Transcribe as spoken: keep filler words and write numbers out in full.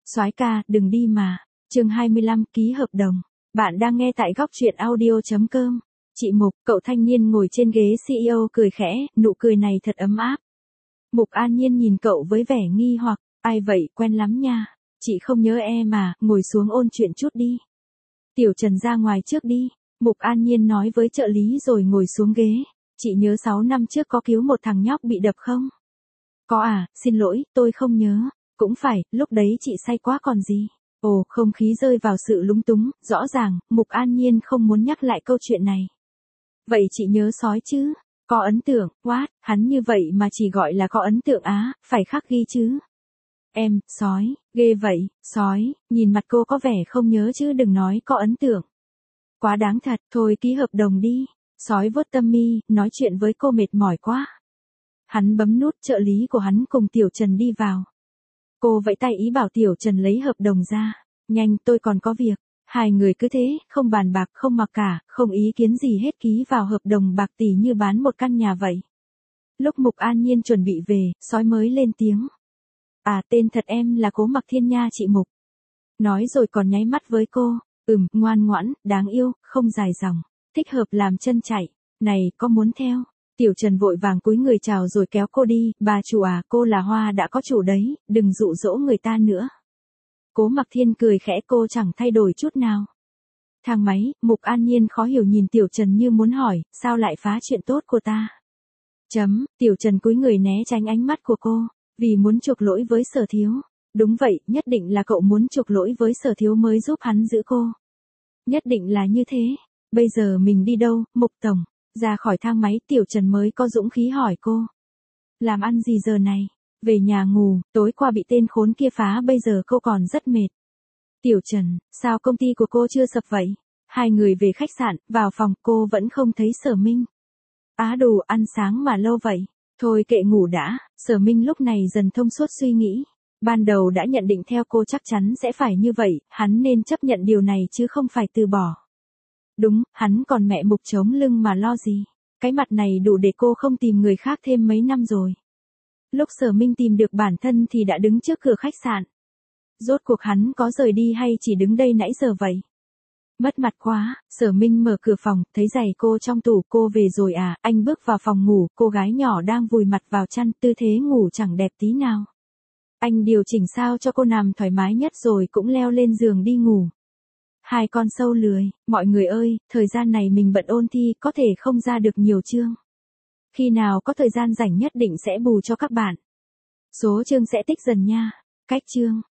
Soái ca, đừng đi mà. Chương hai mươi lăm, ký hợp đồng. Bạn đang nghe tại góc truyện audio chấm com. Chị Mục, cậu thanh niên ngồi trên ghế xê e ô cười khẽ, nụ cười này thật ấm áp. Mục An Nhiên nhìn cậu với vẻ nghi hoặc, ai vậy, quen lắm nha. Chị không nhớ em mà, ngồi xuống ôn chuyện chút đi. Tiểu Trần ra ngoài trước đi. Mục An Nhiên nói với trợ lý rồi ngồi xuống ghế. Chị nhớ sáu năm trước có cứu một thằng nhóc bị đập không? Có à, xin lỗi, tôi không nhớ. Cũng phải, lúc đấy chị say quá còn gì. Ồ, không khí rơi vào sự lúng túng, rõ ràng, Mục An Nhiên không muốn nhắc lại câu chuyện này. Vậy chị nhớ Sói chứ? Có ấn tượng, what, hắn như vậy mà chỉ gọi là có ấn tượng á, phải khắc ghi chứ. Em, Sói, ghê vậy, Sói, nhìn mặt cô có vẻ không nhớ chứ đừng nói có ấn tượng. Quá đáng thật, thôi ký hợp đồng đi. Sói vuốt tâm mi, nói chuyện với cô mệt mỏi quá. Hắn bấm nút, trợ lý của hắn cùng Tiểu Trần đi vào. Cô vẫy tay ý bảo Tiểu Trần lấy hợp đồng ra. Nhanh, tôi còn có việc. Hai người cứ thế, không bàn bạc, không mặc cả, không ý kiến gì hết ký vào hợp đồng bạc tỷ như bán một căn nhà vậy. Lúc Mục An Nhiên chuẩn bị về, Sói mới lên tiếng. À, tên thật em là Cố Mặc Thiên nha chị Mục. Nói rồi còn nháy mắt với cô. Ừm, ngoan ngoãn, đáng yêu, không dài dòng. Thích hợp làm chân chạy. Này, có muốn theo? Tiểu Trần vội vàng cúi người chào rồi kéo cô đi. Bà chủ à, cô là Hoa đã có chủ đấy, đừng dụ dỗ người ta nữa. Cố Mặc Thiên cười khẽ, cô chẳng thay đổi chút nào. Thang máy, Mục An Nhiên khó hiểu nhìn Tiểu Trần như muốn hỏi, sao lại phá chuyện tốt của ta? Chấm, Tiểu Trần cúi người né tránh ánh mắt của cô, vì muốn chuộc lỗi với Sở Thiếu. Đúng vậy, nhất định là cậu muốn chuộc lỗi với Sở Thiếu mới giúp hắn giữ cô. Nhất định là như thế. Bây giờ mình đi đâu, Mục Tổng? Ra khỏi thang máy, Tiểu Trần mới có dũng khí hỏi cô. Làm ăn gì giờ này? Về nhà ngủ, tối qua bị tên khốn kia phá, bây giờ cô còn rất mệt. Tiểu Trần, sao công ty của cô chưa sập vậy? Hai người về khách sạn, vào phòng, cô vẫn không thấy Sở Minh. Á đủ, ăn sáng mà lâu vậy. Thôi kệ ngủ đã. Sở Minh lúc này dần thông suốt suy nghĩ. Ban đầu đã nhận định theo cô chắc chắn sẽ phải như vậy, hắn nên chấp nhận điều này chứ không phải từ bỏ. Đúng, hắn còn mẹ Mục chống lưng mà lo gì. Cái mặt này đủ để cô không tìm người khác thêm mấy năm rồi. Lúc Sở Minh tìm được bản thân thì đã đứng trước cửa khách sạn. Rốt cuộc hắn có rời đi hay chỉ đứng đây nãy giờ vậy? Mất mặt quá, Sở Minh mở cửa phòng, thấy giày cô trong tủ. Cô về rồi à? Anh bước vào phòng ngủ, cô gái nhỏ đang vùi mặt vào chăn, tư thế ngủ chẳng đẹp tí nào. Anh điều chỉnh sao cho cô nằm thoải mái nhất rồi cũng leo lên giường đi ngủ. Hai con sâu lười, mọi người ơi, thời gian này mình bận ôn thi, có thể không ra được nhiều chương. Khi nào có thời gian rảnh nhất định sẽ bù cho các bạn. Số chương sẽ tích dần nha. Cách chương.